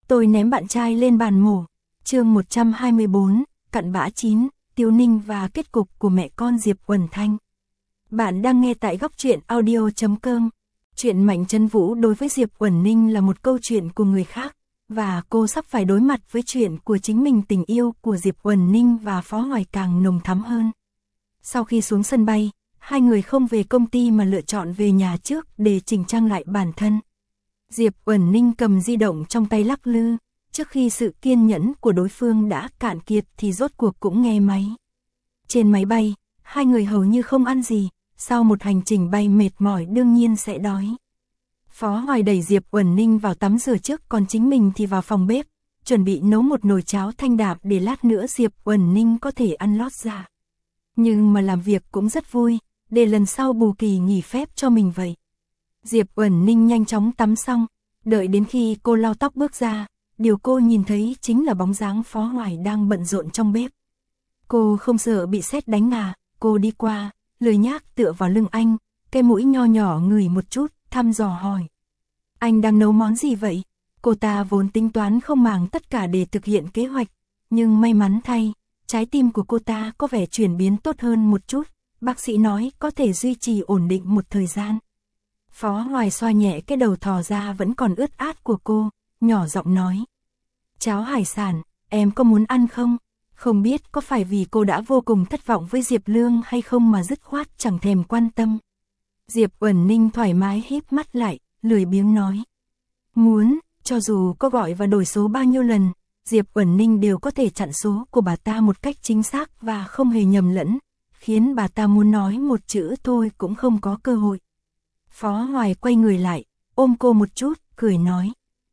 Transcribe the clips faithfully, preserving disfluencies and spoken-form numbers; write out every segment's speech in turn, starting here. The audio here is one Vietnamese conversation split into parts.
Tôi ném bạn trai lên bàn mổ. Chương một trăm hai mươi bốn, cặn bã chín, Tiêu Ninh và kết cục của mẹ con Diệp Uẩn Thanh. Bạn đang nghe tại góc truyện audio chấm com. Chuyện Mạnh Trấn Vũ đối với Diệp Uẩn Ninh là một câu chuyện của người khác, và cô sắp phải đối mặt với chuyện của chính mình. Tình yêu của Diệp Uẩn Ninh và Phó Hoài càng nồng thắm hơn. Sau khi xuống sân bay, hai người không về công ty mà lựa chọn về nhà trước để chỉnh trang lại bản thân. Diệp Uẩn Ninh cầm di động trong tay lắc lư, trước khi sự kiên nhẫn của đối phương đã cạn kiệt thì rốt cuộc cũng nghe máy. Trên máy bay, hai người hầu như không ăn gì, sau một hành trình bay mệt mỏi đương nhiên sẽ đói. Phó Hoài đẩy Diệp Uẩn Ninh vào tắm rửa trước, còn chính mình thì vào phòng bếp, chuẩn bị nấu một nồi cháo thanh đạm để lát nữa Diệp Uẩn Ninh có thể ăn lót dạ. Nhưng mà làm việc cũng rất vui, để lần sau bù kỳ nghỉ phép cho mình vậy. Diệp Uẩn Ninh nhanh chóng tắm xong, đợi đến khi cô lau tóc bước ra, điều cô nhìn thấy chính là bóng dáng Phó Hoài đang bận rộn trong bếp. Cô không sợ bị sét đánh à, cô đi qua, lười nhác tựa vào lưng anh, cái mũi nho nhỏ ngửi một chút, thăm dò hỏi. Anh đang nấu món gì vậy? Cô ta vốn tính toán không màng tất cả để thực hiện kế hoạch, nhưng may mắn thay, trái tim của cô ta có vẻ chuyển biến tốt hơn một chút, bác sĩ nói có thể duy trì ổn định một thời gian. Phó Hoài xoa nhẹ cái đầu thò ra vẫn còn ướt át của cô, nhỏ giọng nói. Cháo hải sản, em có muốn ăn không? Không biết có phải vì cô đã vô cùng thất vọng với Diệp Lương hay không mà dứt khoát chẳng thèm quan tâm. Diệp Uẩn Ninh thoải mái híp mắt lại, lười biếng nói. Muốn, cho dù có gọi và đổi số bao nhiêu lần, Diệp Uẩn Ninh đều có thể chặn số của bà ta một cách chính xác và không hề nhầm lẫn, khiến bà ta muốn nói một chữ thôi cũng không có cơ hội. Phó Hoài quay người lại, ôm cô một chút, cười nói.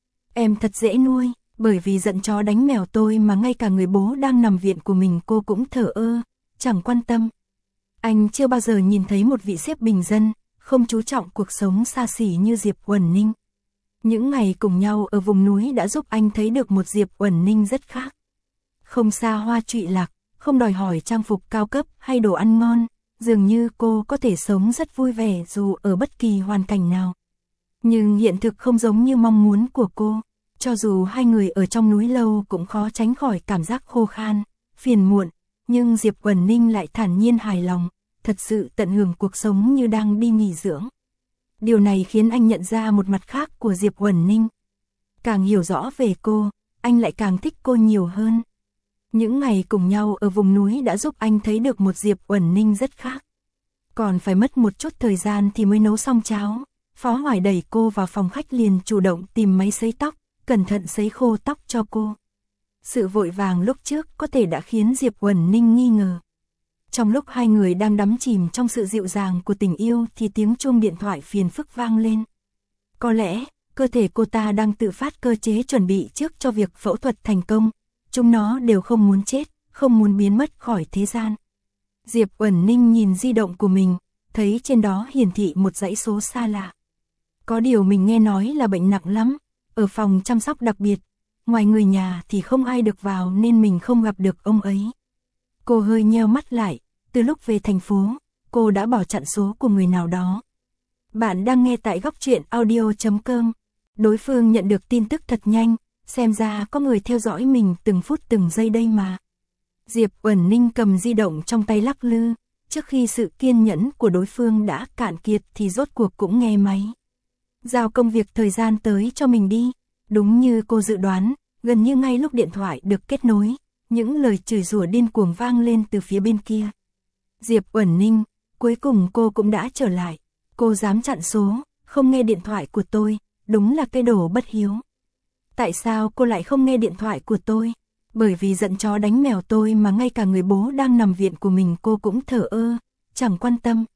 Em thật dễ nuôi, bởi vì giận chó đánh mèo tôi mà ngay cả người bố đang nằm viện của mình cô cũng thờ ơ, chẳng quan tâm. Anh chưa bao giờ nhìn thấy một vị sếp bình dân, không chú trọng cuộc sống xa xỉ như Diệp Uẩn Ninh. Những ngày cùng nhau ở vùng núi đã giúp anh thấy được một Diệp Uẩn Ninh rất khác. Không xa hoa trụy lạc, không đòi hỏi trang phục cao cấp hay đồ ăn ngon, dường như cô có thể sống rất vui vẻ dù ở bất kỳ hoàn cảnh nào. Nhưng hiện thực không giống như mong muốn của cô, cho dù hai người ở trong núi lâu cũng khó tránh khỏi cảm giác khô khan, phiền muộn, nhưng Diệp Uẩn Ninh lại thản nhiên hài lòng, thật sự tận hưởng cuộc sống như đang đi nghỉ dưỡng. Điều này khiến anh nhận ra một mặt khác của Diệp Uẩn Ninh. Càng hiểu rõ về cô, anh lại càng thích cô nhiều hơn. Những ngày cùng nhau ở vùng núi đã giúp anh thấy được một Diệp Uẩn Ninh rất khác. Còn phải mất một chút thời gian thì mới nấu xong cháo. Phó Hoài đẩy cô vào phòng khách liền chủ động tìm máy sấy tóc, cẩn thận sấy khô tóc cho cô. Sự vội vàng lúc trước có thể đã khiến Diệp Uẩn Ninh nghi ngờ. Trong lúc hai người đang đắm chìm trong sự dịu dàng của tình yêu thì tiếng chuông điện thoại phiền phức vang lên. Có lẽ, cơ thể cô ta đang tự phát cơ chế chuẩn bị trước cho việc phẫu thuật thành công. Chúng nó đều không muốn chết, không muốn biến mất khỏi thế gian. Diệp Uẩn Ninh nhìn di động của mình, thấy trên đó hiển thị một dãy số xa lạ. Có điều mình nghe nói là bệnh nặng lắm, ở phòng chăm sóc đặc biệt, ngoài người nhà thì không ai được vào nên mình không gặp được ông ấy. Cô hơi nheo mắt lại, từ lúc về thành phố, cô đã bỏ chặn số của người nào đó. Bạn đang nghe tại góc truyện audio chấm com. Đối phương nhận được tin tức thật nhanh, xem ra có người theo dõi mình từng phút từng giây đây mà. Diệp Uẩn Ninh cầm di động trong tay lắc lư, trước khi sự kiên nhẫn của đối phương đã cạn kiệt thì rốt cuộc cũng nghe máy. Giao công việc thời gian tới cho mình đi. Đúng như cô dự đoán, gần như ngay lúc điện thoại được kết nối, những lời chửi rủa điên cuồng vang lên từ phía bên kia. Diệp Uẩn Ninh, cuối cùng cô cũng đã trở lại. Cô dám chặn số, không nghe điện thoại của tôi, đúng là cái đồ bất hiếu. Tại sao cô lại không nghe điện thoại của tôi? Bởi vì giận chó đánh mèo tôi mà ngay cả người bố đang nằm viện của mình cô cũng thờ ơ, chẳng quan tâm.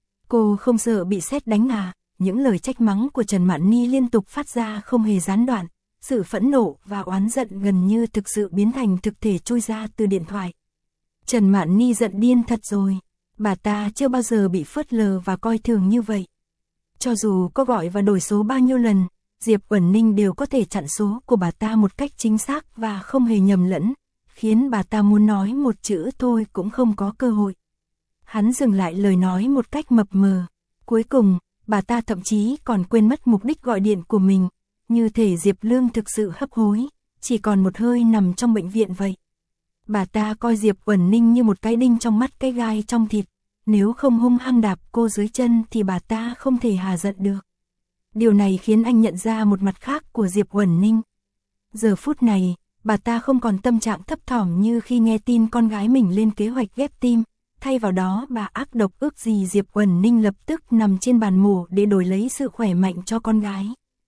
Cô không sợ bị sét đánh à? Những lời trách mắng của Trần Mạn Ni liên tục phát ra không hề gián đoạn, sự phẫn nộ và oán giận gần như thực sự biến thành thực thể trôi ra từ điện thoại. Trần Mạn Ni giận điên thật rồi, bà ta chưa bao giờ bị phớt lờ và coi thường như vậy. Cho dù có gọi và đổi số bao nhiêu lần, Diệp Uẩn Ninh đều có thể chặn số của bà ta một cách chính xác và không hề nhầm lẫn, khiến bà ta muốn nói một chữ thôi cũng không có cơ hội. Hắn dừng lại lời nói một cách mập mờ. Cuối cùng, bà ta thậm chí còn quên mất mục đích gọi điện của mình, như thể Diệp Lương thực sự hấp hối, chỉ còn một hơi nằm trong bệnh viện vậy. Bà ta coi Diệp Uẩn Ninh như một cái đinh trong mắt, cái gai trong thịt, nếu không hung hăng đạp cô dưới chân thì bà ta không thể hà giận được. Điều này khiến anh nhận ra một mặt khác của Diệp Uẩn Ninh. Giờ phút này, bà ta không còn tâm trạng thấp thỏm như khi nghe tin con gái mình lên kế hoạch ghép tim, thay vào đó bà ác độc ước gì Diệp Uẩn Ninh lập tức nằm trên bàn mổ để đổi lấy sự khỏe mạnh cho con gái.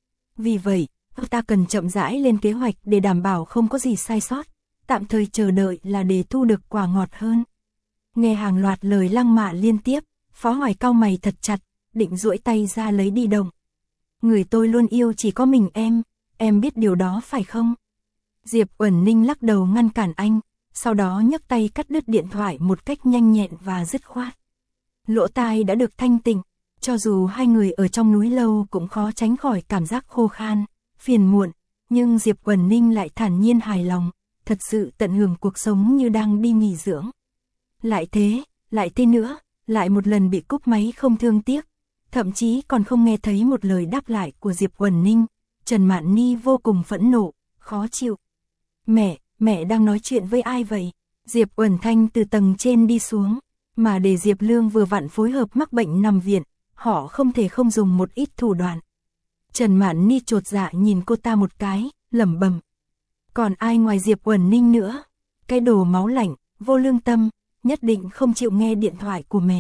Vì vậy, bà ta cần chậm rãi lên kế hoạch để đảm bảo không có gì sai sót, tạm thời chờ đợi là để thu được quả ngọt hơn. Nghe hàng loạt lời lăng mạ liên tiếp, Phó Hoài cau mày thật chặt, định duỗi tay ra lấy đi đồng. Người tôi luôn yêu chỉ có mình em, em biết điều đó phải không? Diệp Uẩn Ninh lắc đầu ngăn cản anh, sau đó nhấc tay cắt đứt điện thoại một cách nhanh nhẹn và dứt khoát. Lỗ tai đã được thanh tịnh, cho dù hai người ở trong núi lâu cũng khó tránh khỏi cảm giác khô khan, phiền muộn, nhưng Diệp Uẩn Ninh lại thản nhiên hài lòng, thật sự tận hưởng cuộc sống như đang đi nghỉ dưỡng. Lại thế, lại thế nữa, lại một lần bị cúp máy không thương tiếc, thậm chí còn không nghe thấy một lời đáp lại của Diệp Uẩn Ninh. Trần Mạn Ni vô cùng phẫn nộ, khó chịu. Mẹ, mẹ đang nói chuyện với ai vậy? Diệp Uẩn Thanh từ tầng trên đi xuống, mà để Diệp Lương vừa vặn phối hợp mắc bệnh nằm viện, họ không thể không dùng một ít thủ đoạn. Trần Mạn Ni chột dạ nhìn cô ta một cái, lẩm bẩm. Còn ai ngoài Diệp Uẩn Ninh nữa? Cái đồ máu lạnh, vô lương tâm, nhất định không chịu nghe điện thoại của mẹ.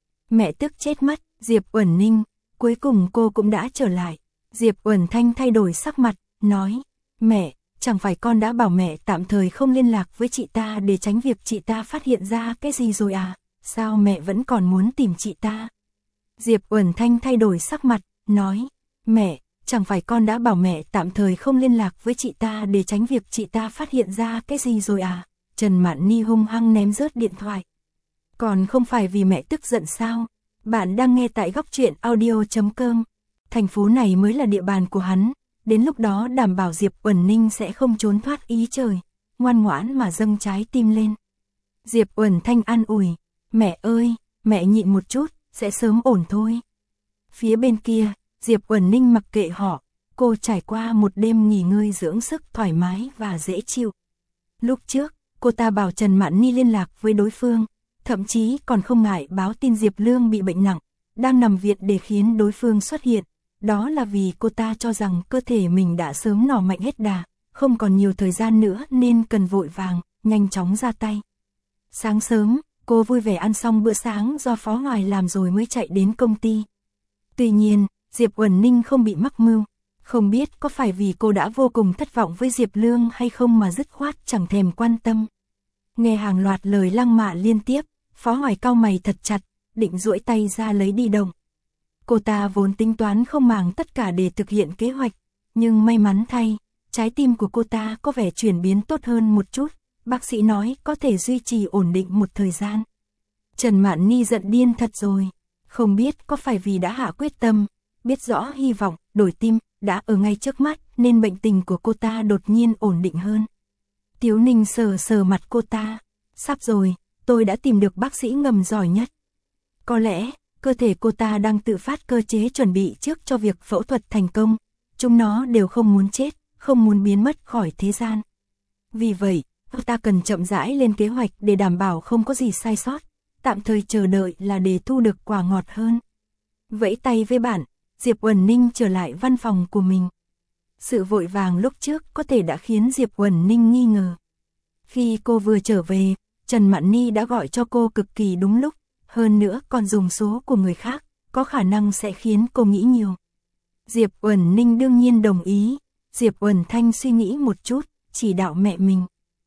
Mẹ tức chết mất, Diệp Uẩn Ninh, cuối cùng cô cũng đã trở lại. Diệp Uẩn Thanh thay đổi sắc mặt, nói, mẹ, chẳng phải con đã bảo mẹ tạm thời không liên lạc với chị ta để tránh việc chị ta phát hiện ra cái gì rồi à, sao mẹ vẫn còn muốn tìm chị ta? Diệp Uẩn Thanh thay đổi sắc mặt, nói, mẹ, chẳng phải con đã bảo mẹ tạm thời không liên lạc với chị ta để tránh việc chị ta phát hiện ra cái gì rồi à? Trần Mạn Ni hung hăng ném rớt điện thoại. Còn không phải vì mẹ tức giận sao? Bạn đang nghe tại góc truyện audio chấm com. Thành phố này mới là địa bàn của hắn, đến lúc đó đảm bảo Diệp Uẩn Ninh sẽ không trốn thoát ý trời, ngoan ngoãn mà dâng trái tim lên. Diệp Uẩn Thanh an ủi, mẹ ơi, mẹ nhịn một chút, sẽ sớm ổn thôi. Phía bên kia, Diệp Uẩn Ninh mặc kệ họ, cô trải qua một đêm nghỉ ngơi dưỡng sức thoải mái và dễ chịu. Lúc trước, cô ta bảo Trần Mạn Ni liên lạc với đối phương, thậm chí còn không ngại báo tin Diệp Lương bị bệnh nặng, đang nằm viện để khiến đối phương xuất hiện. Đó là vì cô ta cho rằng cơ thể mình đã sớm nỏ mạnh hết đà, không còn nhiều thời gian nữa nên cần vội vàng, nhanh chóng ra tay. Sáng sớm, cô vui vẻ ăn xong bữa sáng do Phó Hoài làm rồi mới chạy đến công ty. Tuy nhiên, Diệp Uẩn Ninh không bị mắc mưu, không biết có phải vì cô đã vô cùng thất vọng với Diệp Lương hay không mà dứt khoát chẳng thèm quan tâm. Nghe hàng loạt lời lăng mạ liên tiếp, Phó Hoài cau mày thật chặt, định duỗi tay ra lấy đi đồng. Cô ta vốn tính toán không màng tất cả để thực hiện kế hoạch, nhưng may mắn thay, trái tim của cô ta có vẻ chuyển biến tốt hơn một chút, bác sĩ nói có thể duy trì ổn định một thời gian. Trần Mạn Ni giận điên thật rồi, không biết có phải vì đã hạ quyết tâm, biết rõ hy vọng đổi tim đã ở ngay trước mắt nên bệnh tình của cô ta đột nhiên ổn định hơn. Tiếu Ninh sờ sờ mặt cô ta, sắp rồi, tôi đã tìm được bác sĩ ngầm giỏi nhất. Có lẽ, cơ thể cô ta đang tự phát cơ chế chuẩn bị trước cho việc phẫu thuật thành công, chúng nó đều không muốn chết, không muốn biến mất khỏi thế gian. Vì vậy, cô ta cần chậm rãi lên kế hoạch để đảm bảo không có gì sai sót, tạm thời chờ đợi là để thu được quả ngọt hơn. Vẫy tay với bạn, Diệp Uẩn Ninh trở lại văn phòng của mình. Sự vội vàng lúc trước có thể đã khiến Diệp Uẩn Ninh nghi ngờ. Khi cô vừa trở về, Trần Mạn Ni đã gọi cho cô cực kỳ đúng lúc, hơn nữa còn dùng số của người khác, có khả năng sẽ khiến cô nghĩ nhiều. Diệp Uẩn Ninh đương nhiên đồng ý, Diệp Uẩn Thanh suy nghĩ một chút, chỉ đạo mẹ mình.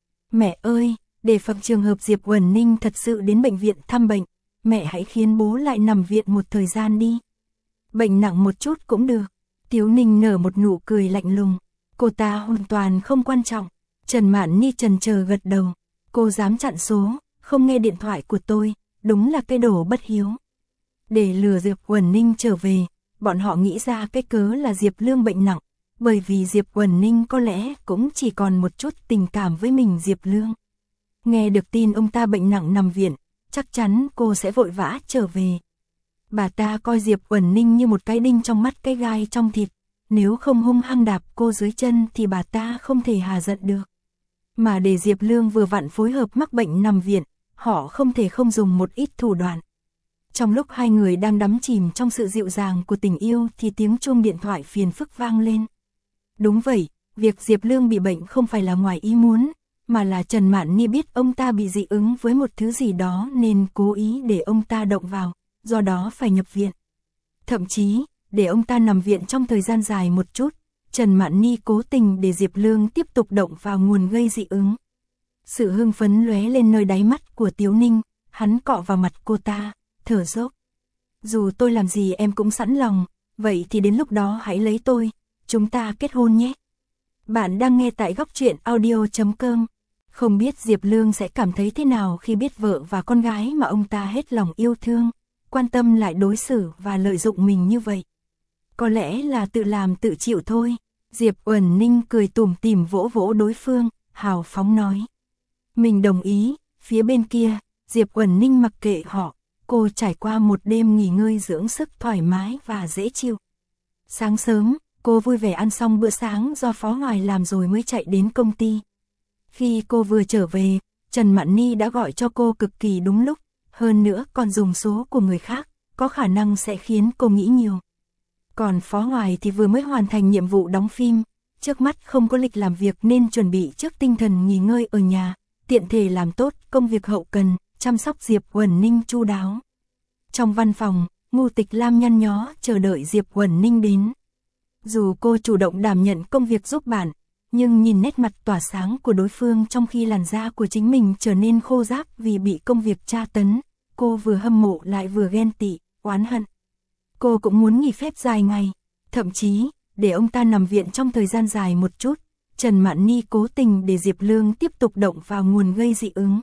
Mẹ ơi, để phòng trường hợp Diệp Uẩn Ninh thật sự đến bệnh viện thăm bệnh, mẹ hãy khiến bố lại nằm viện một thời gian đi. Bệnh nặng một chút cũng được. Tiếu Ninh nở một nụ cười lạnh lùng, cô ta hoàn toàn không quan trọng. Trần Mạn Ni chần chờ gật đầu, cô dám chặn số, không nghe điện thoại của tôi, đúng là cái đồ bất hiếu. Để lừa Diệp Uẩn Ninh trở về, bọn họ nghĩ ra cái cớ là Diệp Lương bệnh nặng, bởi vì Diệp Uẩn Ninh có lẽ cũng chỉ còn một chút tình cảm với mình Diệp Lương. Nghe được tin ông ta bệnh nặng nằm viện, chắc chắn cô sẽ vội vã trở về. Bà ta coi Diệp Uẩn Ninh như một cái đinh trong mắt, cái gai trong thịt, nếu không hung hăng đạp cô dưới chân thì bà ta không thể hà giận được. Mà để Diệp Lương vừa vặn phối hợp mắc bệnh nằm viện, họ không thể không dùng một ít thủ đoạn. Trong lúc hai người đang đắm chìm trong sự dịu dàng của tình yêu thì tiếng chuông điện thoại phiền phức vang lên. Đúng vậy, việc Diệp Lương bị bệnh không phải là ngoài ý muốn, mà là Trần Mạn Ni biết ông ta bị dị ứng với một thứ gì đó nên cố ý để ông ta động vào, do đó phải nhập viện. Thậm chí, để ông ta nằm viện trong thời gian dài một chút, Trần Mạn Ni cố tình để Diệp Lương tiếp tục động vào nguồn gây dị ứng. Sự hưng phấn lóe lên nơi đáy mắt của Tiếu Ninh, hắn cọ vào mặt cô ta, thở dốc. Dù tôi làm gì em cũng sẵn lòng, vậy thì đến lúc đó hãy lấy tôi, chúng ta kết hôn nhé. Bạn đang nghe tại góc truyện audio chấm com. Không biết Diệp Lương sẽ cảm thấy thế nào khi biết vợ và con gái mà ông ta hết lòng yêu thương, quan tâm lại đối xử và lợi dụng mình như vậy. Có lẽ là tự làm tự chịu thôi. Diệp Uẩn Ninh cười tủm tỉm vỗ vỗ đối phương, hào phóng nói. Mình đồng ý. Phía bên kia, Diệp Uẩn Ninh mặc kệ họ, cô trải qua một đêm nghỉ ngơi dưỡng sức thoải mái và dễ chịu. Sáng sớm, cô vui vẻ ăn xong bữa sáng do Phó Hoài làm rồi mới chạy đến công ty. Khi cô vừa trở về, Trần Mạn Ni đã gọi cho cô cực kỳ đúng lúc, hơn nữa còn dùng số của người khác, có khả năng sẽ khiến cô nghĩ nhiều. Còn Phó Hoài thì vừa mới hoàn thành nhiệm vụ đóng phim, trước mắt không có lịch làm việc nên chuẩn bị trước tinh thần nghỉ ngơi ở nhà, tiện thể làm tốt công việc hậu cần, chăm sóc Diệp Uẩn Ninh chu đáo. Trong văn phòng, Ngô Tịch Lam nhăn nhó chờ đợi Diệp Uẩn Ninh đến. Dù cô chủ động đảm nhận công việc giúp bạn, nhưng nhìn nét mặt tỏa sáng của đối phương trong khi làn da của chính mình trở nên khô ráp vì bị công việc tra tấn, cô vừa hâm mộ lại vừa ghen tị, oán hận. Cô cũng muốn nghỉ phép dài ngày, thậm chí, để ông ta nằm viện trong thời gian dài một chút, Trần Mạn Ni cố tình để Diệp Lương tiếp tục động vào nguồn gây dị ứng.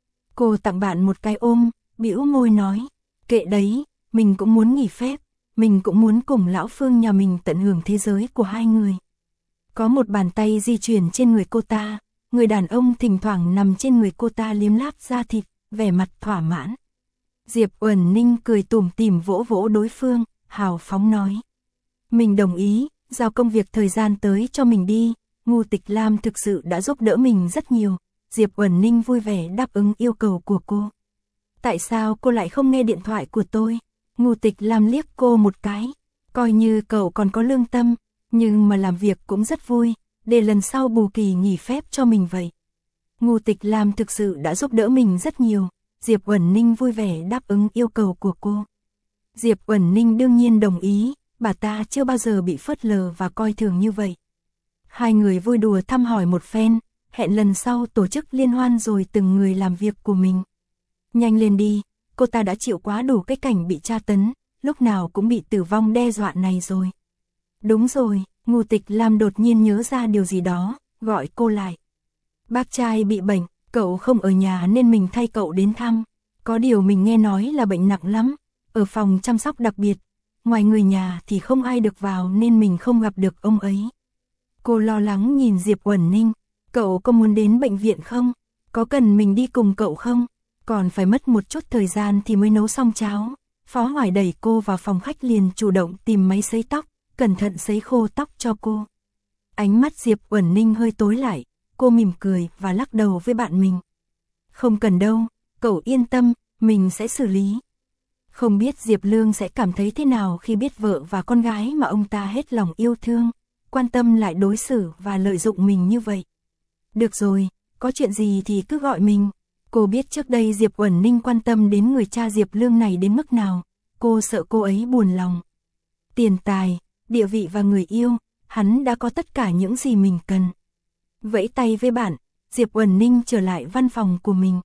Cô tặng bạn một cái ôm, bĩu môi nói, kệ đấy, mình cũng muốn nghỉ phép, mình cũng muốn cùng lão Phương nhà mình tận hưởng thế giới của hai người. Có một bàn tay di chuyển trên người cô ta, người đàn ông thỉnh thoảng nằm trên người cô ta liếm láp da thịt, vẻ mặt thỏa mãn. Diệp Uẩn Ninh cười tủm tỉm vỗ vỗ đối phương, hào phóng nói. Mình đồng ý, giao công việc thời gian tới cho mình đi, Ngô Tịch Lam thực sự đã giúp đỡ mình rất nhiều. Diệp Uẩn Ninh vui vẻ đáp ứng yêu cầu của cô. Tại sao cô lại không nghe điện thoại của tôi? Ngô Tịch Lam liếc cô một cái, coi như cậu còn có lương tâm, nhưng mà làm việc cũng rất vui, để lần sau bù kỳ nghỉ phép cho mình vậy. Ngô Tịch Lam thực sự đã giúp đỡ mình rất nhiều, Diệp Uẩn Ninh vui vẻ đáp ứng yêu cầu của cô. Diệp Uẩn Ninh đương nhiên đồng ý, bà ta chưa bao giờ bị phớt lờ và coi thường như vậy. Hai người vui đùa thăm hỏi một phen, hẹn lần sau tổ chức liên hoan rồi từng người làm việc của mình. Nhanh lên đi, cô ta đã chịu quá đủ cái cảnh bị tra tấn, lúc nào cũng bị tử vong đe dọa này rồi. Đúng rồi, Ngô Tịch Lam đột nhiên nhớ ra điều gì đó, gọi cô lại. Bác trai bị bệnh, cậu không ở nhà nên mình thay cậu đến thăm. Có điều mình nghe nói là bệnh nặng lắm, ở phòng chăm sóc đặc biệt, ngoài người nhà thì không ai được vào nên mình không gặp được ông ấy. Cô lo lắng nhìn Diệp Uẩn Ninh, cậu có muốn đến bệnh viện không? Có cần mình đi cùng cậu không? Còn phải mất một chút thời gian thì mới nấu xong cháo. Phó Hoài đẩy cô vào phòng khách liền chủ động tìm máy sấy tóc, cẩn thận sấy khô tóc cho cô. Ánh mắt Diệp Uẩn Ninh hơi tối lại, cô mỉm cười và lắc đầu với bạn mình. Không cần đâu, cậu yên tâm, mình sẽ xử lý. Không biết Diệp Lương sẽ cảm thấy thế nào khi biết vợ và con gái mà ông ta hết lòng yêu thương, quan tâm lại đối xử và lợi dụng mình như vậy. Được rồi, có chuyện gì thì cứ gọi mình. Cô biết trước đây Diệp Uẩn Ninh quan tâm đến người cha Diệp Lương này đến mức nào, cô sợ cô ấy buồn lòng. Tiền tài, địa vị và người yêu, hắn đã có tất cả những gì mình cần. Vẫy tay với bạn, Diệp Uẩn Ninh trở lại văn phòng của mình.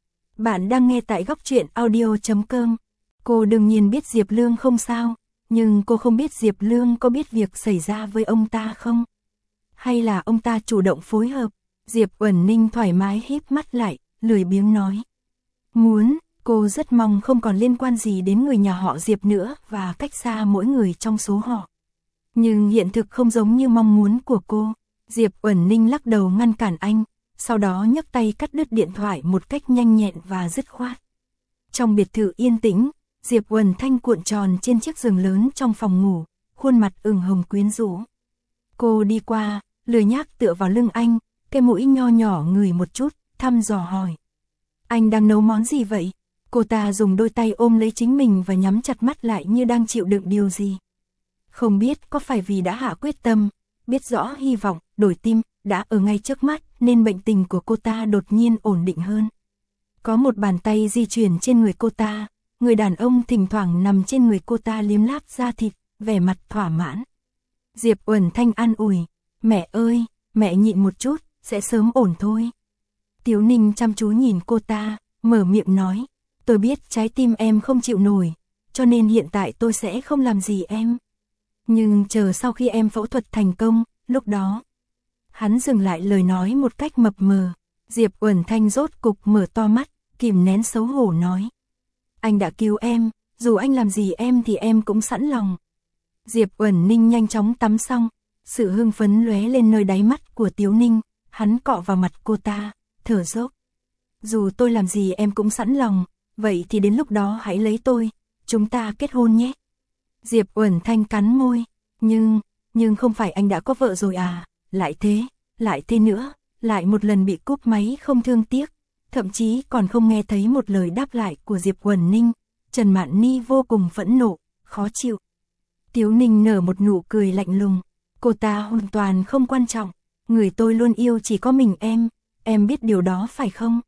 Bạn đang nghe tại góc truyện audio chấm com. Cô đương nhiên biết Diệp Lương không sao, nhưng cô không biết Diệp Lương có biết việc xảy ra với ông ta không? Hay là ông ta chủ động phối hợp? Diệp Uẩn Ninh thoải mái híp mắt lại, lười biếng nói. Muốn, cô rất mong không còn liên quan gì đến người nhà họ Diệp nữa và cách xa mỗi người trong số họ. Nhưng hiện thực không giống như mong muốn của cô. Diệp Uẩn Ninh lắc đầu ngăn cản anh, sau đó nhấc tay cắt đứt điện thoại một cách nhanh nhẹn và dứt khoát. Trong biệt thự yên tĩnh, Diệp Uẩn Thanh cuộn tròn trên chiếc giường lớn trong phòng ngủ, khuôn mặt ửng hồng quyến rũ. Cô đi qua, lười nhác tựa vào lưng anh, cái mũi nho nhỏ ngửi một chút, thăm dò hỏi. Anh đang nấu món gì vậy? Cô ta dùng đôi tay ôm lấy chính mình và nhắm chặt mắt lại như đang chịu đựng điều gì. Không biết có phải vì đã hạ quyết tâm, biết rõ hy vọng, đổi tim, đã ở ngay trước mắt, nên bệnh tình của cô ta đột nhiên ổn định hơn. Có một bàn tay di chuyển trên người cô ta, người đàn ông thỉnh thoảng nằm trên người cô ta liếm láp da thịt, vẻ mặt thỏa mãn. Diệp Uẩn Thanh an ủi, mẹ ơi, mẹ nhịn một chút, sẽ sớm ổn thôi. Tiếu Ninh chăm chú nhìn cô ta, mở miệng nói, tôi biết trái tim em không chịu nổi, cho nên hiện tại tôi sẽ không làm gì em. Nhưng chờ sau khi em phẫu thuật thành công, lúc đó. Hắn dừng lại lời nói một cách mập mờ. Diệp Uẩn Thanh rốt cục mở to mắt, kìm nén xấu hổ nói. Anh đã cứu em, dù anh làm gì em thì em cũng sẵn lòng. Diệp Uẩn Ninh nhanh chóng tắm xong, sự hưng phấn lóe lên nơi đáy mắt của Tiếu Ninh, hắn cọ vào mặt cô ta, thở dốc. Dù tôi làm gì em cũng sẵn lòng, vậy thì đến lúc đó hãy lấy tôi, chúng ta kết hôn nhé. Diệp Uẩn Thanh cắn môi, nhưng, nhưng không phải anh đã có vợ rồi à, lại thế, lại thế nữa, lại một lần bị cúp máy không thương tiếc, thậm chí còn không nghe thấy một lời đáp lại của Diệp Uẩn Ninh. Trần Mạn Ni vô cùng phẫn nộ, khó chịu. Tiếu Ninh nở một nụ cười lạnh lùng, cô ta hoàn toàn không quan trọng, người tôi luôn yêu chỉ có mình em, em biết điều đó phải không?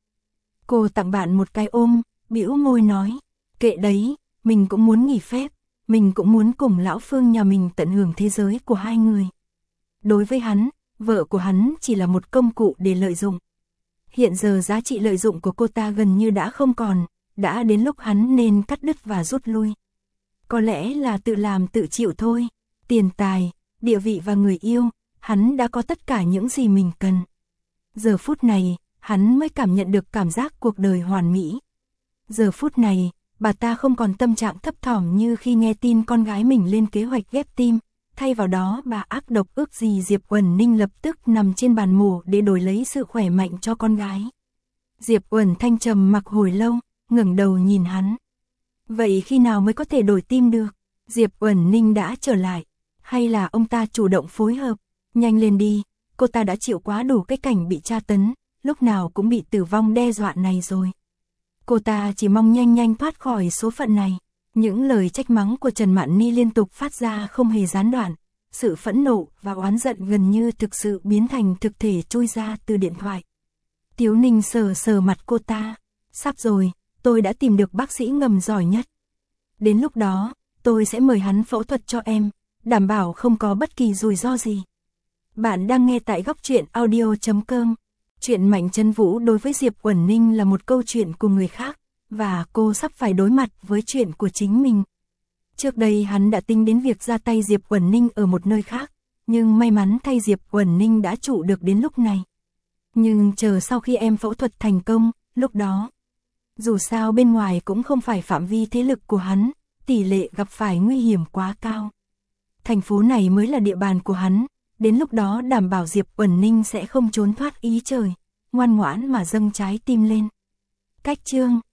Cô tặng bạn một cái ôm, bĩu môi nói, kệ đấy, mình cũng muốn nghỉ phép, mình cũng muốn cùng lão Phương nhà mình tận hưởng thế giới của hai người. Đối với hắn, vợ của hắn chỉ là một công cụ để lợi dụng. Hiện giờ giá trị lợi dụng của cô ta gần như đã không còn, đã đến lúc hắn nên cắt đứt và rút lui. Có lẽ là tự làm tự chịu thôi, tiền tài, địa vị và người yêu, hắn đã có tất cả những gì mình cần. Giờ phút này, hắn mới cảm nhận được cảm giác cuộc đời hoàn mỹ. Giờ phút này, bà ta không còn tâm trạng thấp thỏm như khi nghe tin con gái mình lên kế hoạch ghép tim, thay vào đó bà ác độc ước gì Diệp Uẩn Ninh lập tức nằm trên bàn mổ để đổi lấy sự khỏe mạnh cho con gái. Diệp Uẩn Thanh trầm mặc hồi lâu, ngẩng đầu nhìn hắn. Vậy khi nào mới có thể đổi tim được? Diệp Uẩn Ninh đã trở lại, hay là ông ta chủ động phối hợp? Nhanh lên đi, cô ta đã chịu quá đủ cái cảnh bị tra tấn, lúc nào cũng bị tử vong đe dọa này rồi. Cô ta chỉ mong nhanh nhanh thoát khỏi số phận này. Những lời trách mắng của Trần Mạn Ni liên tục phát ra không hề gián đoạn, sự phẫn nộ và oán giận gần như thực sự biến thành thực thể trôi ra từ điện thoại. Tiếu Ninh sờ sờ mặt cô ta, sắp rồi, tôi đã tìm được bác sĩ ngầm giỏi nhất. Đến lúc đó, tôi sẽ mời hắn phẫu thuật cho em, đảm bảo không có bất kỳ rủi ro gì. Bạn đang nghe tại góc truyện audio chấm com. Chuyện Mạnh Trấn Vũ đối với Diệp Uẩn Ninh là một câu chuyện của người khác, và cô sắp phải đối mặt với chuyện của chính mình. Trước đây hắn đã tính đến việc ra tay Diệp Uẩn Ninh ở một nơi khác, nhưng may mắn thay Diệp Uẩn Ninh đã trụ được đến lúc này. Nhưng chờ sau khi em phẫu thuật thành công, lúc đó, dù sao bên ngoài cũng không phải phạm vi thế lực của hắn, tỷ lệ gặp phải nguy hiểm quá cao. Thành phố này mới là địa bàn của hắn, đến lúc đó đảm bảo Diệp Uẩn Ninh sẽ không trốn thoát ý trời, ngoan ngoãn mà dâng trái tim lên. Cách chương